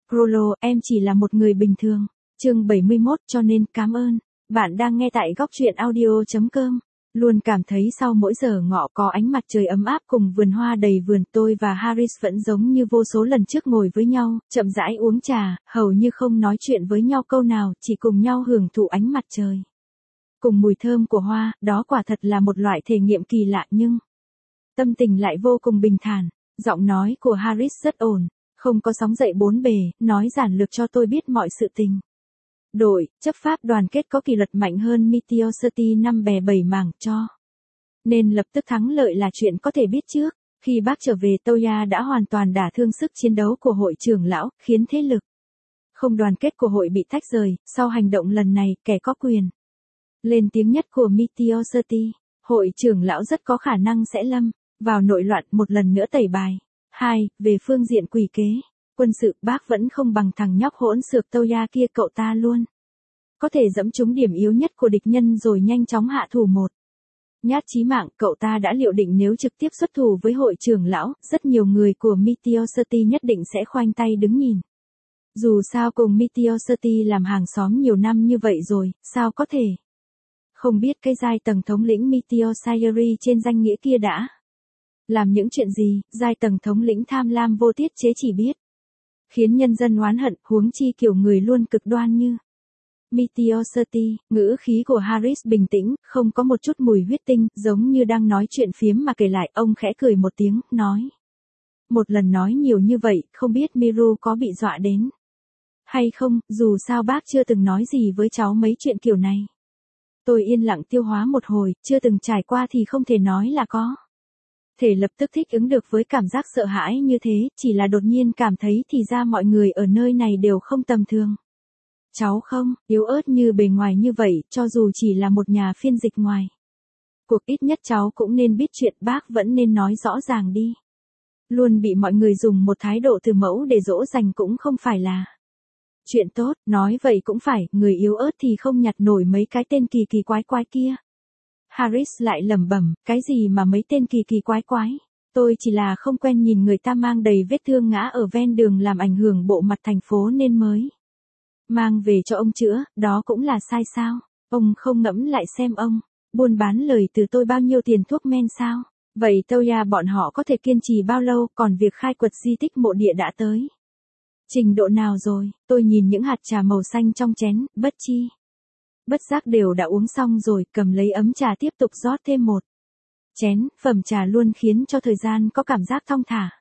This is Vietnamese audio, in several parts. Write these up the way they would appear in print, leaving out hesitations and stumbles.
Prolo, em chỉ là một người bình thường. Chương 71, cho nên cảm ơn. Bạn đang nghe tại góc truyện audio.com. Luôn cảm thấy sau mỗi giờ ngọ có ánh mặt trời ấm áp cùng vườn hoa đầy vườn, tôi và Harris vẫn giống như vô số lần trước ngồi với nhau, chậm rãi uống trà, hầu như không nói chuyện với nhau câu nào, chỉ cùng nhau hưởng thụ ánh mặt trời. Cùng mùi thơm của hoa, đó quả thật là một loại thể nghiệm kỳ lạ nhưng tâm tình lại vô cùng bình thản. Giọng nói của Harris rất ổn, không có sóng dậy bốn bề, nói giản lược cho tôi biết mọi sự tình. Đội, chấp pháp đoàn kết có kỷ luật mạnh hơn Meteor City 5 bè 7 mảng cho. Nên lập tức thắng lợi là chuyện có thể biết trước. Khi bác trở về Toya đã hoàn toàn đả thương sức chiến đấu của hội trưởng lão, khiến thế lực không đoàn kết của hội bị tách rời. Sau hành động lần này, kẻ có quyền lên tiếng nhất của Meteor City, hội trưởng lão rất có khả năng sẽ lâm vào nội loạn, một lần nữa tẩy bài. 2. Về phương diện quỷ kế, quân sự, bác vẫn không bằng thằng nhóc hỗn xược Toya kia, cậu ta luôn có thể dẫm trúng điểm yếu nhất của địch nhân rồi nhanh chóng hạ thủ một nhát chí mạng. Cậu ta đã liệu định nếu trực tiếp xuất thủ với hội trưởng lão, rất nhiều người của Meteor City nhất định sẽ khoanh tay đứng nhìn. Dù sao cùng Meteor City làm hàng xóm nhiều năm như vậy rồi, sao có thể không biết cái giai tầng thống lĩnh Meteor Sayuri trên danh nghĩa kia đã làm những chuyện gì. Giai tầng thống lĩnh tham lam vô tiết chế chỉ biết khiến nhân dân oán hận, huống chi kiểu người luôn cực đoan như Meteor City. Ngữ khí của Harris bình tĩnh, không có một chút mùi huyết tinh, giống như đang nói chuyện phiếm mà kể lại. Ông khẽ cười một tiếng, nói: một lần nói nhiều như vậy, không biết Miru có bị dọa đến hay không, dù sao bác chưa từng nói gì với cháu mấy chuyện kiểu này. Tôi yên lặng tiêu hóa một hồi, chưa từng trải qua thì không thể nói là có thể lập tức thích ứng được với cảm giác sợ hãi như thế, chỉ là đột nhiên cảm thấy thì ra mọi người ở nơi này đều không tầm thường. Cháu không yếu ớt như bề ngoài như vậy, cho dù chỉ là một nhà phiên dịch ngoài cuộc, ít nhất cháu cũng nên biết chuyện, bác vẫn nên nói rõ ràng đi. Luôn bị mọi người dùng một thái độ từ mẫu để dỗ dành cũng không phải là chuyện tốt, nói vậy cũng phải, người yếu ớt thì không nhặt nổi mấy cái tên kỳ kỳ quái quái kia. Harris lại lẩm bẩm, cái gì mà mấy tên kỳ kỳ quái quái? Tôi chỉ là không quen nhìn người ta mang đầy vết thương ngã ở ven đường làm ảnh hưởng bộ mặt thành phố nên mới mang về cho ông chữa, đó cũng là sai sao? Ông không ngẫm lại xem ông buôn bán lời từ tôi bao nhiêu tiền thuốc men sao? Vậy Toya bọn họ có thể kiên trì bao lâu, còn việc khai quật di tích mộ địa đã tới trình độ nào rồi? Tôi nhìn những hạt trà màu xanh trong chén, bất giác đều đã uống xong rồi, cầm lấy ấm trà tiếp tục rót thêm một chén. Phẩm trà luôn khiến cho thời gian có cảm giác thong thả.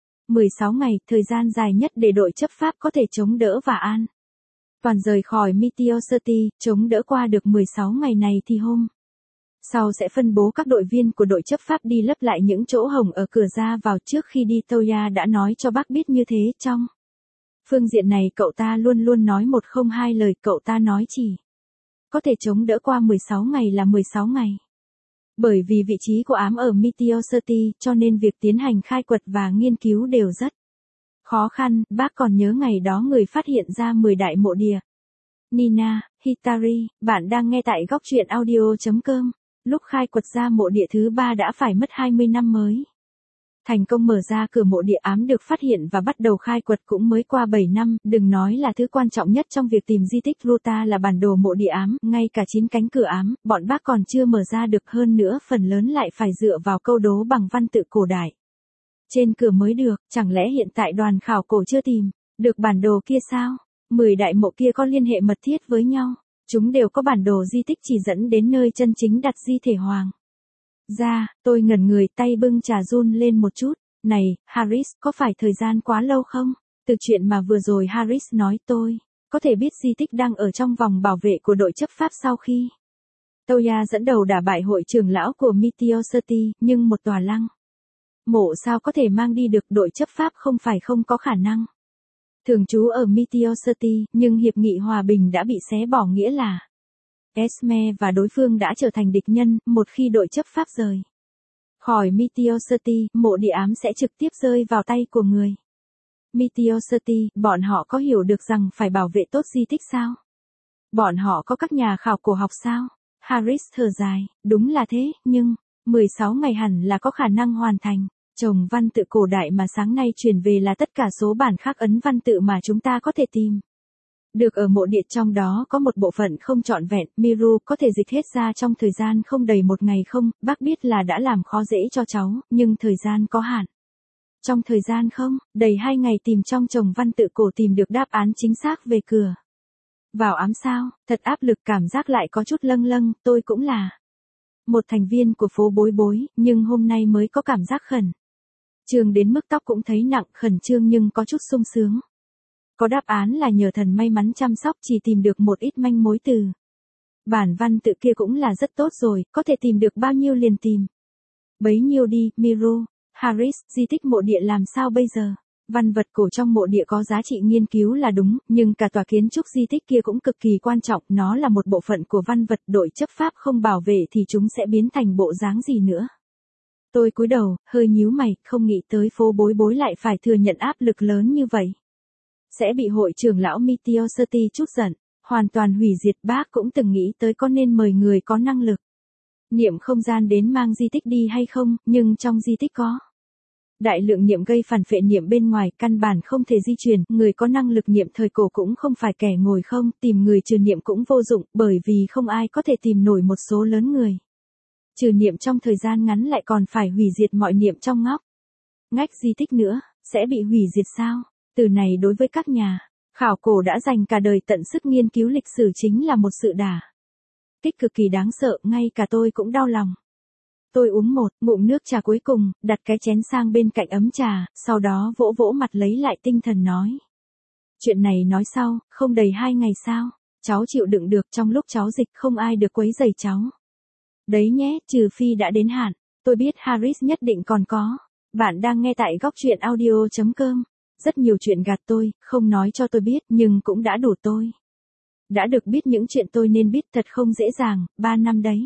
16 ngày, thời gian dài nhất để đội chấp pháp có thể chống đỡ và an toàn rời khỏi Meteor City. Chống đỡ qua được 16 ngày này thì hôm sau sẽ phân bố các đội viên của đội chấp pháp đi lấp lại những chỗ hổng ở cửa ra vào. Trước khi đi Toya đã nói cho bác biết như thế. Trong phương diện này cậu ta luôn luôn nói một không hai lời, cậu ta nói chỉ có thể chống đỡ qua 16 ngày là 16 ngày. Bởi vì vị trí của ám ở Meteor City, cho nên việc tiến hành khai quật và nghiên cứu đều rất khó khăn. Bác còn nhớ ngày đó người phát hiện ra 10 đại mộ địa. Nina, Hitari, bạn đang nghe tại góc truyện audio.com. Lúc khai quật ra mộ địa thứ 3 đã phải mất 20 năm mới thành công mở ra cửa mộ địa. Ám được phát hiện và bắt đầu khai quật cũng mới qua 7 năm, đừng nói là thứ quan trọng nhất trong việc tìm di tích Ruta là bản đồ mộ địa ám, ngay cả 9 cánh cửa ám, bọn bác còn chưa mở ra được, hơn nữa phần lớn lại phải dựa vào câu đố bằng văn tự cổ đại trên cửa mới được. Chẳng lẽ hiện tại đoàn khảo cổ chưa tìm được bản đồ kia sao? 10 đại mộ kia có liên hệ mật thiết với nhau, chúng đều có bản đồ di tích chỉ dẫn đến nơi chân chính đặt di thể hoàng ra. Tôi ngẩn người, tay bưng trà run lên một chút. Này, Harris, có phải thời gian quá lâu không? Từ chuyện mà vừa rồi Harris nói tôi có thể biết di tích đang ở trong vòng bảo vệ của đội chấp pháp sau khi Toya dẫn đầu đả bại hội trưởng lão của Meteor City, nhưng một tòa lăng mộ sao có thể mang đi được? Đội chấp pháp không phải không có khả năng thường trú ở Meteor City, nhưng hiệp nghị hòa bình đã bị xé bỏ, nghĩa là Esme và đối phương đã trở thành địch nhân. Một khi đội chấp pháp rời khỏi Meteor City, mộ địa ám sẽ trực tiếp rơi vào tay của người Meteor City. Bọn họ có hiểu được rằng phải bảo vệ tốt di tích sao? Bọn họ có các nhà khảo cổ học sao? Harris thở dài, đúng là thế, nhưng 16 ngày hẳn là có khả năng hoàn thành. Chồng văn tự cổ đại mà sáng nay truyền về là tất cả số bản khắc ấn văn tự mà chúng ta có thể tìm được ở mộ địa, trong đó có một bộ phận không trọn vẹn. Miru có thể dịch hết ra trong thời gian không đầy một ngày không? Bác biết là đã làm khó dễ cho cháu, nhưng thời gian có hạn. Trong thời gian không đầy 2 ngày tìm trong chồng văn tự cổ tìm được đáp án chính xác về cửa vào ám sao? Thật áp lực, cảm giác lại có chút lâng lâng. Tôi cũng là một thành viên của phố Bối Bối, nhưng hôm nay mới có cảm giác khẩn trương đến mức tóc cũng thấy nặng, khẩn trương nhưng có chút sung sướng. Có đáp án là nhờ thần may mắn chăm sóc, chỉ tìm được một ít manh mối từ bản văn tự kia cũng là rất tốt rồi, có thể tìm được bao nhiêu liền tìm bấy nhiêu đi. Miru, Harris, di tích mộ địa làm sao bây giờ? Văn vật cổ trong mộ địa có giá trị nghiên cứu là đúng, nhưng cả tòa kiến trúc di tích kia cũng cực kỳ quan trọng, nó là một bộ phận của văn vật, đội chấp pháp không bảo vệ thì chúng sẽ biến thành bộ dáng gì nữa. Tôi cúi đầu, hơi nhíu mày, không nghĩ tới phố Bối Bối lại phải thừa nhận áp lực lớn như vậy. Sẽ bị hội trưởng lão Meteosity chút giận, hoàn toàn hủy diệt. Bác cũng từng nghĩ tới có nên mời người có năng lực niệm không gian đến mang di tích đi hay không, nhưng trong di tích có đại lượng niệm gây phản phệ niệm bên ngoài, căn bản không thể di chuyển. Người có năng lực niệm thời cổ cũng không phải kẻ ngồi không, tìm người trừ niệm cũng vô dụng, bởi vì không ai có thể tìm nổi một số lớn người trừ niệm trong thời gian ngắn, lại còn phải hủy diệt mọi niệm trong ngóc ngách di tích nữa. Sẽ bị hủy diệt sao? Từ này đối với các nhà khảo cổ đã dành cả đời tận sức nghiên cứu lịch sử chính là một sự đả kích cực kỳ đáng sợ, ngay cả tôi cũng đau lòng. Tôi uống một ngụm nước trà cuối cùng, đặt cái chén sang bên cạnh ấm trà, sau đó vỗ vỗ mặt lấy lại tinh thần nói. Chuyện này nói sau, không đầy 2 ngày sao? Cháu chịu đựng được, trong lúc cháu dịch không ai được quấy rầy cháu. Đấy nhé, trừ phi đã đến hạn. Tôi biết Harris nhất định còn có. Bạn đang nghe tại góc truyện audio.com. Rất nhiều chuyện gạt tôi, không nói cho tôi biết, nhưng cũng đã đủ tôi đã được biết những chuyện tôi nên biết, thật không dễ dàng, 3 năm đấy.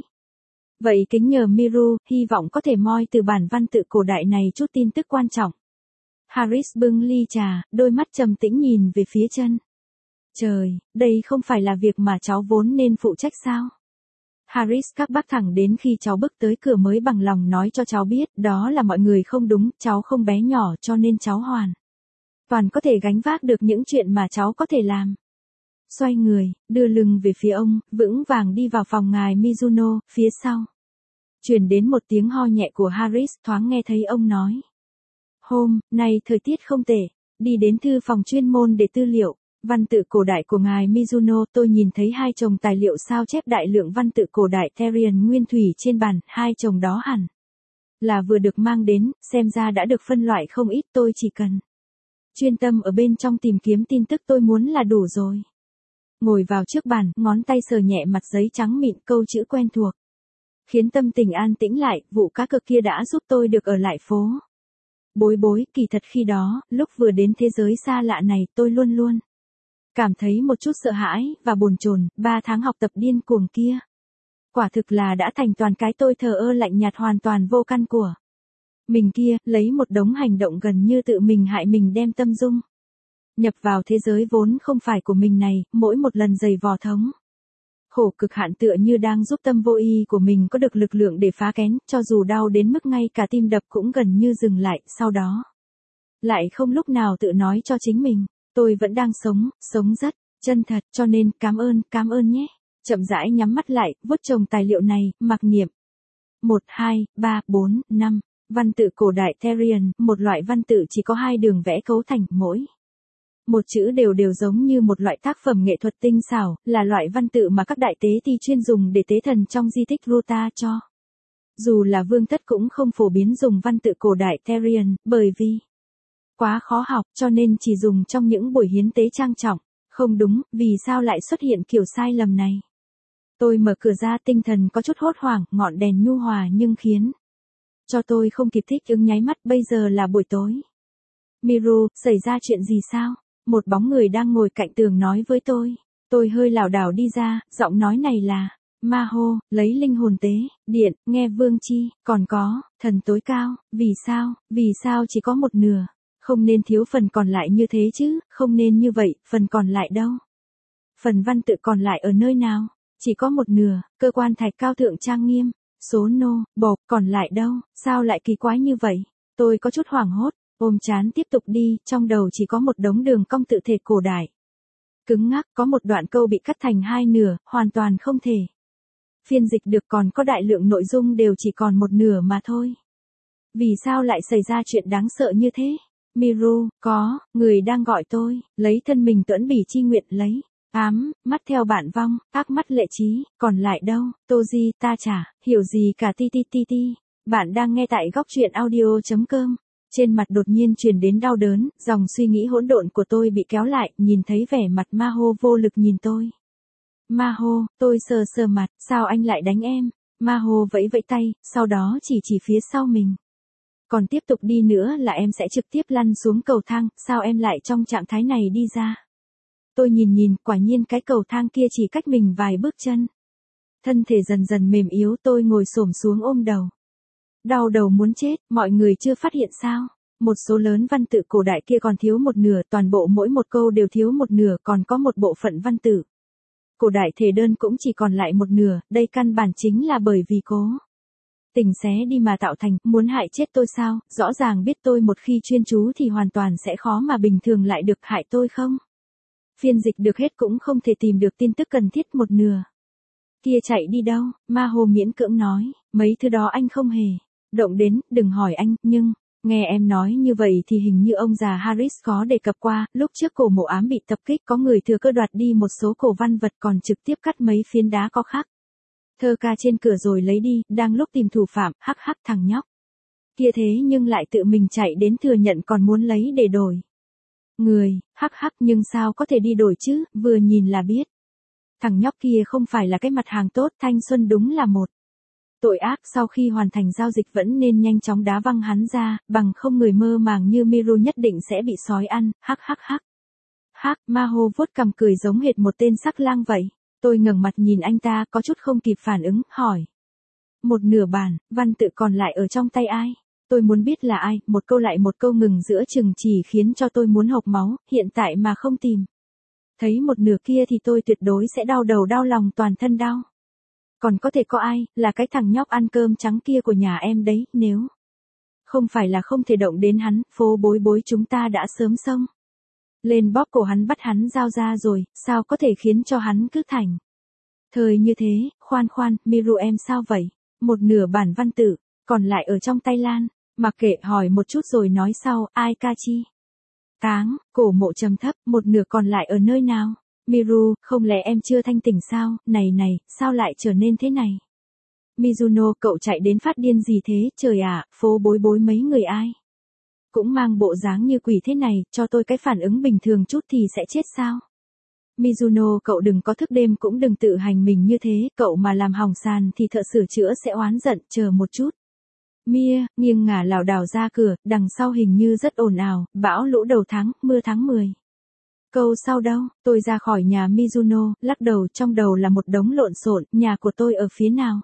Vậy kính nhờ Miru, hy vọng có thể moi từ bản văn tự cổ đại này chút tin tức quan trọng. Harris bưng ly trà, đôi mắt trầm tĩnh nhìn về phía chân trời. Đây không phải là việc mà cháu vốn nên phụ trách sao? Harris các bác thẳng đến khi cháu bước tới cửa mới bằng lòng nói cho cháu biết, đó là mọi người không đúng, cháu không bé nhỏ cho nên cháu hoàn toàn có thể gánh vác được những chuyện mà cháu có thể làm. Xoay người, đưa lưng về phía ông, vững vàng đi vào phòng ngài Mizuno. Phía sau truyền đến một tiếng ho nhẹ của Harris, thoáng nghe thấy ông nói. Hôm nay thời tiết không tệ, đi đến thư phòng chuyên môn để tư liệu văn tự cổ đại của ngài Mizuno. Tôi nhìn thấy 2 chồng tài liệu sao chép đại lượng văn tự cổ đại Therian nguyên thủy trên bàn, 2 chồng đó hẳn là vừa được mang đến, xem ra đã được phân loại không ít. Tôi chỉ cần chuyên tâm ở bên trong tìm kiếm tin tức tôi muốn là đủ rồi. Ngồi vào trước bàn, ngón tay sờ nhẹ mặt giấy trắng mịn, câu chữ quen thuộc khiến tâm tình an tĩnh lại. Vụ cá cược kia đã giúp tôi được ở lại phố Bối Bối. Kỳ thật khi đó, lúc vừa đến thế giới xa lạ này, tôi luôn luôn cảm thấy một chút sợ hãi và bồn chồn. 3 tháng học tập điên cuồng kia quả thực là đã thành toàn cái tôi thờ ơ lạnh nhạt hoàn toàn vô căn của mình kia, lấy một đống hành động gần như tự mình hại mình đem tâm dung nhập vào thế giới vốn không phải của mình này. Mỗi một lần giày vò thống khổ cực hạn tựa như đang giúp tâm vô ý của mình có được lực lượng để phá kén, cho dù đau đến mức ngay cả tim đập cũng gần như dừng lại. Sau đó lại không lúc nào tự nói cho chính mình, tôi vẫn đang sống rất chân thật, cho nên cảm ơn nhé. Chậm rãi nhắm mắt lại, vuốt chồng tài liệu này, mặc niệm. 1, 2, 3, 4, 5. Văn tự cổ đại Therian, một loại văn tự chỉ có 2 đường vẽ cấu thành, mỗi một chữ đều giống như một loại tác phẩm nghệ thuật tinh xảo, là loại văn tự mà các đại tế ti chuyên dùng để tế thần trong di tích Ruta cho. Dù là vương thất cũng không phổ biến dùng văn tự cổ đại Therian, bởi vì quá khó học, cho nên chỉ dùng trong những buổi hiến tế trang trọng. Không đúng, vì sao lại xuất hiện kiểu sai lầm này? Tôi mở cửa ra, tinh thần có chút hốt hoảng, ngọn đèn nhu hòa nhưng khiến cho tôi không kịp thích ứng nháy mắt. Bây giờ là buổi tối. Miru, xảy ra chuyện gì sao? Một bóng người đang ngồi cạnh tường nói với tôi. Tôi hơi lảo đảo đi ra, giọng nói này là Maho, lấy linh hồn tế điện, nghe vương chi, còn có thần tối cao. Vì sao chỉ có một nửa? Không nên thiếu phần còn lại như thế chứ, không nên như vậy. Phần còn lại đâu? Phần văn tự còn lại ở nơi nào? Chỉ có một nửa. Cơ quan thạch cao thượng trang nghiêm, số bộc còn lại đâu? Sao lại kỳ quái như vậy? Tôi có chút hoảng hốt, ôm chán tiếp tục đi, trong đầu chỉ có một đống đường cong tự thể cổ đại. Cứng ngắc, có một đoạn câu bị cắt thành hai nửa, hoàn toàn không thể phiên dịch được, còn có đại lượng nội dung đều chỉ còn một nửa mà thôi. Vì sao lại xảy ra chuyện đáng sợ như thế? Miru, có, người đang gọi tôi, lấy thân mình tuẫn bỉ chi nguyện lấy. Mắt theo bản vong, ác mắt lệ trí, còn lại đâu, Toji, ta chả, hiểu gì cả ti ti ti ti. Bạn đang nghe tại góc truyện audio.com. Trên mặt đột nhiên truyền đến đau đớn, dòng suy nghĩ hỗn độn của tôi bị kéo lại, nhìn thấy vẻ mặt Maho vô lực nhìn tôi. Maho, tôi sờ sờ mặt, sao anh lại đánh em? Maho vẫy vẫy tay, sau đó chỉ phía sau mình. Còn tiếp tục đi nữa là em sẽ trực tiếp lăn xuống cầu thang, sao em lại trong trạng thái này đi ra? Tôi nhìn, quả nhiên cái cầu thang kia chỉ cách mình vài bước chân. Thân thể dần dần mềm yếu, tôi ngồi xổm xuống ôm đầu. Đau đầu muốn chết, mọi người chưa phát hiện sao? Một số lớn văn tự cổ đại kia còn thiếu một nửa, toàn bộ mỗi một câu đều thiếu một nửa, còn có một bộ phận văn tự cổ đại thể đơn cũng chỉ còn lại một nửa, đây căn bản chính là bởi vì cố tình xé đi mà tạo thành, muốn hại chết tôi sao? Rõ ràng biết tôi một khi chuyên chú thì hoàn toàn sẽ khó mà bình thường lại được, hại tôi không? Phiên dịch được hết cũng không thể tìm được tin tức cần thiết một nửa. Kia chạy đi đâu? Maho miễn cưỡng nói, mấy thứ đó anh không hề động đến, đừng hỏi anh, nhưng nghe em nói như vậy thì hình như ông già Harris có đề cập qua, lúc trước cổ mộ ám bị tập kích có người thừa cơ đoạt đi một số cổ văn vật, còn trực tiếp cắt mấy phiến đá có khắc thơ ca trên cửa rồi lấy đi, đang lúc tìm thủ phạm, hắc hắc thằng nhóc kia thế nhưng lại tự mình chạy đến thừa nhận còn muốn lấy để đổi người, hắc hắc, nhưng sao có thể đi đổi chứ, vừa nhìn là biết. Thằng nhóc kia không phải là cái mặt hàng tốt, thanh xuân đúng là một tội ác, sau khi hoàn thành giao dịch vẫn nên nhanh chóng đá văng hắn ra, bằng không người mơ màng như Miru nhất định sẽ bị sói ăn, hắc hắc hắc. Hắc, Maho vuốt cằm cười giống hệt một tên sắc lang vậy. Tôi ngẩng mặt nhìn anh ta, có chút không kịp phản ứng, hỏi. Một nửa bản, văn tự còn lại ở trong tay ai? Tôi muốn biết là ai, một câu lại một câu ngừng giữa chừng chỉ khiến cho tôi muốn hộc máu, hiện tại mà không tìm thấy một nửa kia thì tôi tuyệt đối sẽ đau đầu đau lòng toàn thân đau. Còn có thể có ai, là cái thằng nhóc ăn cơm trắng kia của nhà em đấy, nếu không phải là không thể động đến hắn, phố bối bối chúng ta đã sớm xông lên bóp cổ hắn bắt hắn giao ra rồi, sao có thể khiến cho hắn cứ thành thời như thế? Khoan, Miru em sao vậy? Một nửa bản văn tự, còn lại ở trong tay Lan, mặc kệ, hỏi một chút rồi nói sau, ai ca chi? Táng, cổ mộ trầm thấp, một nửa còn lại ở nơi nào? Miru, không lẽ em chưa thanh tỉnh sao? Này, sao lại trở nên thế này? Mizuno, cậu chạy đến phát điên gì thế? Trời ạ, phố bối bối mấy người ai cũng mang bộ dáng như quỷ thế này, cho tôi cái phản ứng bình thường chút thì sẽ chết sao? Mizuno, cậu đừng có thức đêm cũng đừng tự hành mình như thế, cậu mà làm hỏng sàn thì thợ sửa chữa sẽ oán giận, chờ một chút. Mia, nghiêng ngả lảo đảo ra cửa, đằng sau hình như rất ồn ào, bão lũ đầu tháng, mưa tháng 10. Câu sau đâu, tôi ra khỏi nhà Mizuno, lắc đầu, trong đầu là một đống lộn xộn, nhà của tôi ở phía nào?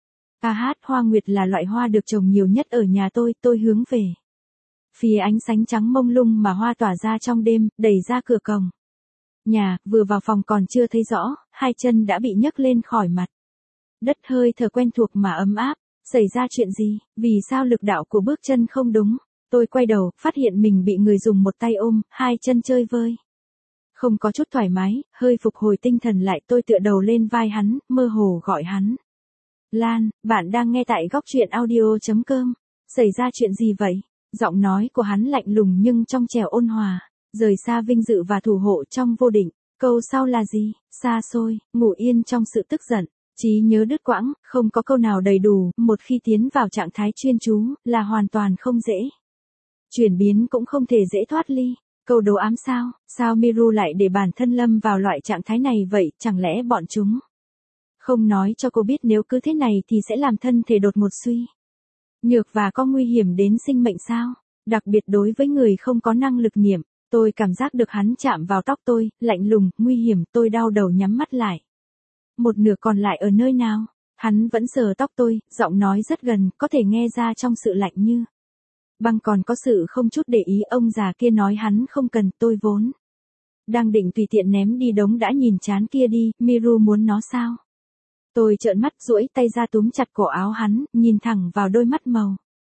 Hoa nguyệt là loại hoa được trồng nhiều nhất ở nhà tôi hướng về phía ánh sáng trắng mông lung mà hoa tỏa ra trong đêm, đẩy ra cửa cổng nhà, vừa vào phòng còn chưa thấy rõ, hai chân đã bị nhấc lên khỏi mặt đất, hơi thở quen thuộc mà ấm áp. Xảy ra chuyện gì? Vì sao lực đạo của bước chân không đúng? Tôi quay đầu, phát hiện mình bị người dùng một tay ôm, hai chân chơi vơi. Không có chút thoải mái, hơi phục hồi tinh thần lại, tôi tựa đầu lên vai hắn, mơ hồ gọi hắn. Lan, bạn đang nghe tại góc truyện audio.com. Xảy ra chuyện gì vậy? Giọng nói của hắn lạnh lùng nhưng trong trẻo ôn hòa, rời xa vinh dự và thủ hộ trong vô định. Câu sau là gì? Xa xôi, ngủ yên trong sự tức giận. Trí nhớ đứt quãng, không có câu nào đầy đủ, một khi tiến vào trạng thái chuyên chú, là hoàn toàn không dễ chuyển biến, cũng không thể dễ thoát ly. Câu đố ám sao? Sao Miru lại để bản thân lâm vào loại trạng thái này vậy? Chẳng lẽ bọn chúng không nói cho cô biết nếu cứ thế này thì sẽ làm thân thể đột ngột suy nhược và có nguy hiểm đến sinh mệnh sao? Đặc biệt đối với người không có năng lực niệm, tôi cảm giác được hắn chạm vào tóc tôi, lạnh lùng, nguy hiểm, tôi đau đầu nhắm mắt lại. Một nửa còn lại ở nơi nào? Hắn vẫn sờ tóc tôi, giọng nói rất gần, có thể nghe ra trong sự lạnh như băng còn có sự không chút để ý. Ông già kia nói hắn không cần, tôi vốn đang định tùy tiện ném đi đống đã nhìn chán kia đi, Miru muốn nó sao? Tôi trợn mắt duỗi tay ra túm chặt cổ áo hắn, nhìn thẳng vào đôi mắt màu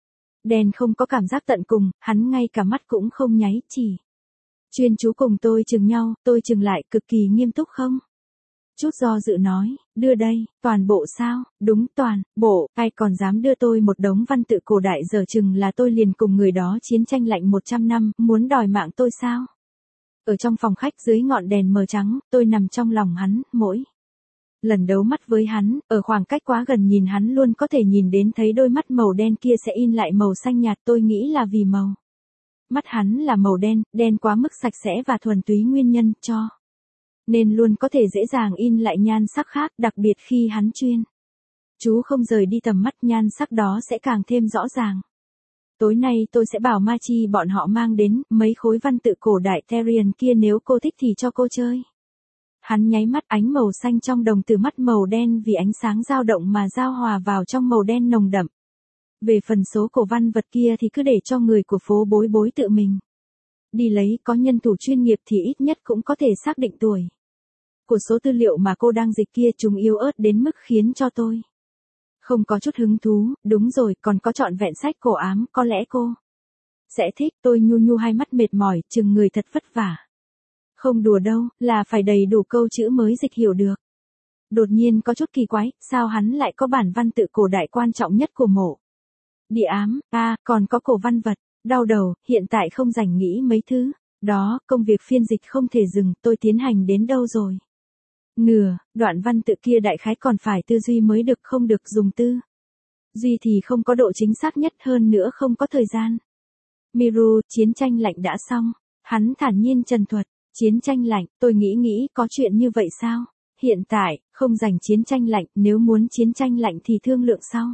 Đen không có cảm giác tận cùng, hắn ngay cả mắt cũng không nháy, chỉ chuyên chú cùng tôi chừng nhau, tôi chừng lại cực kỳ nghiêm túc không? Chút do dự nói, đưa đây, toàn bộ sao, đúng toàn bộ, ai còn dám đưa tôi một đống văn tự cổ đại giờ chừng là tôi liền cùng người đó chiến tranh lạnh 100 năm, muốn đòi mạng tôi sao? Ở trong phòng khách dưới ngọn đèn mờ trắng, tôi nằm trong lòng hắn, mỗi lần đấu mắt với hắn, ở khoảng cách quá gần nhìn hắn luôn có thể nhìn đến thấy đôi mắt màu đen kia sẽ in lại màu xanh nhạt, tôi nghĩ là vì màu mắt hắn là màu đen, đen quá mức sạch sẽ và thuần túy nguyên nhân cho nên luôn có thể dễ dàng in lại nhan sắc khác, đặc biệt khi hắn chuyên chú không rời đi tầm mắt, nhan sắc đó sẽ càng thêm rõ ràng. Tối nay tôi sẽ bảo Ma Chi bọn họ mang đến mấy khối văn tự cổ đại Therian kia, nếu cô thích thì cho cô chơi. Hắn nháy mắt, ánh màu xanh trong đồng từ mắt màu đen vì ánh sáng dao động mà giao hòa vào trong màu đen nồng đậm. Về phần số cổ văn vật kia thì cứ để cho người của phố bối bối tự mình đi lấy, có nhân thủ chuyên nghiệp thì ít nhất cũng có thể xác định tuổi của số tư liệu mà cô đang dịch kia. Chúng yếu ớt đến mức khiến cho tôi không có chút hứng thú. Đúng rồi, còn có trọn vẹn sách cổ ám, có lẽ cô sẽ thích. Tôi nhu nhu hai mắt mệt mỏi, chừng người thật vất vả. Không đùa đâu, là phải đầy đủ câu chữ mới dịch hiểu được. Đột nhiên có chút kỳ quái, sao hắn lại có bản văn tự cổ đại quan trọng nhất của mộ địa ám, còn có cổ văn vật. Đau đầu, hiện tại không rảnh nghĩ mấy thứ đó, công việc phiên dịch không thể dừng. Tôi tiến hành đến đâu rồi? Nửa, đoạn văn tự kia đại khái còn phải tư duy mới được, không được dùng tư duy thì không có độ chính xác nhất, hơn nữa không có thời gian. Miru, chiến tranh lạnh đã xong. Hắn thản nhiên trần thuật, chiến tranh lạnh, tôi nghĩ có chuyện như vậy sao? Hiện tại, không rảnh chiến tranh lạnh, nếu muốn chiến tranh lạnh thì thương lượng sau.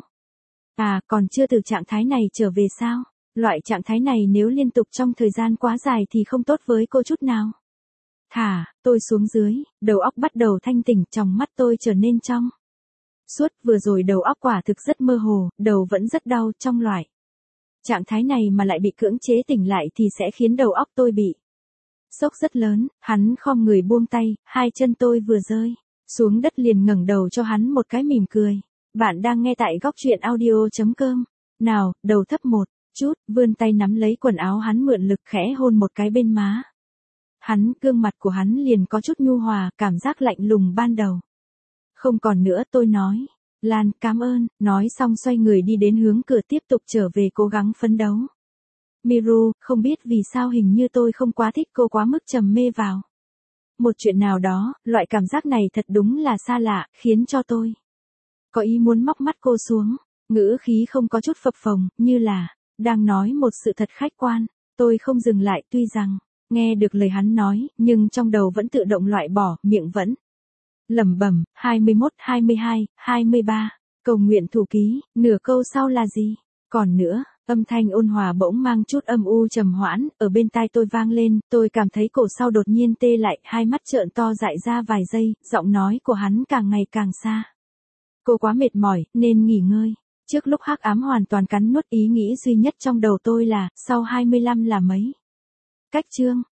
Còn chưa từ trạng thái này trở về sao? Loại trạng thái này nếu liên tục trong thời gian quá dài thì không tốt với cô chút nào. Thả tôi xuống dưới, đầu óc bắt đầu thanh tỉnh, trong mắt tôi trở nên trong suốt. Vừa rồi đầu óc quả thực rất mơ hồ, đầu vẫn rất đau. Trong loại trạng thái này mà lại bị cưỡng chế tỉnh lại thì sẽ khiến đầu óc tôi bị sốc rất lớn. Hắn khom người buông tay, hai chân tôi vừa rơi xuống đất liền ngẩng đầu cho hắn một cái mỉm cười. Bạn đang nghe tại góc truyện audio.com. Nào, đầu thấp một chút, vươn tay nắm lấy quần áo hắn, mượn lực khẽ hôn một cái bên má hắn. Gương mặt của hắn liền có chút nhu hòa, cảm giác lạnh lùng ban đầu không còn nữa. Tôi nói, Lan, cảm ơn. Nói xong xoay người đi đến hướng cửa, tiếp tục trở về cố gắng phấn đấu. Miru, không biết vì sao hình như tôi không quá thích cô, quá mức trầm mê vào một chuyện nào đó. Loại cảm giác này thật đúng là xa lạ, khiến cho tôi có ý muốn móc mắt cô xuống. Ngữ khí không có chút phập phồng, như là đang nói một sự thật khách quan. Tôi không dừng lại, tuy rằng nghe được lời hắn nói, nhưng trong đầu vẫn tự động loại bỏ, miệng vẫn lẩm bẩm, 21, 22, 23, cầu nguyện thủ ký. Nửa câu sau là gì? Còn nữa, âm thanh ôn hòa bỗng mang chút âm u trầm hoãn, ở bên tai tôi vang lên. Tôi cảm thấy cổ sau đột nhiên tê lại, hai mắt trợn to dại ra vài giây, giọng nói của hắn càng ngày càng xa. Cô quá mệt mỏi, nên nghỉ ngơi. Trước lúc hắc ám hoàn toàn cắn nuốt, ý nghĩ duy nhất trong đầu tôi là, sau 25 là mấy cách chương.